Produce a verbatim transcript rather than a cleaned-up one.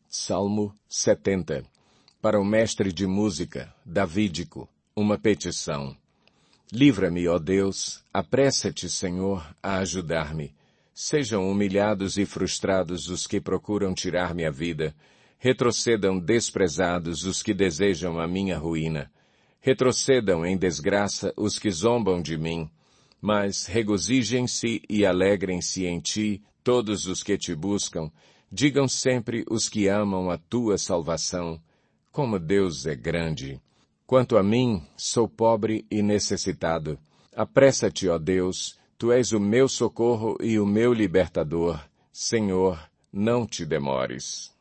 Salmo setenta. Para o mestre de música, davídico, uma petição. Livra-me, ó Deus, apressa-te, Senhor, a ajudar-me. Sejam humilhados e frustrados os que procuram tirar-me a vida. Retrocedam desprezados os que desejam a minha ruína. Retrocedam em desgraça os que zombam de mim. Mas regozijem-se e alegrem-se em ti todos os que te buscam. Digam sempre os que amam a tua salvação. Como Deus é grande! Quanto a mim, sou pobre e necessitado. Apressa-te, ó Deus, tu és o meu socorro e o meu libertador. Senhor, não te demores.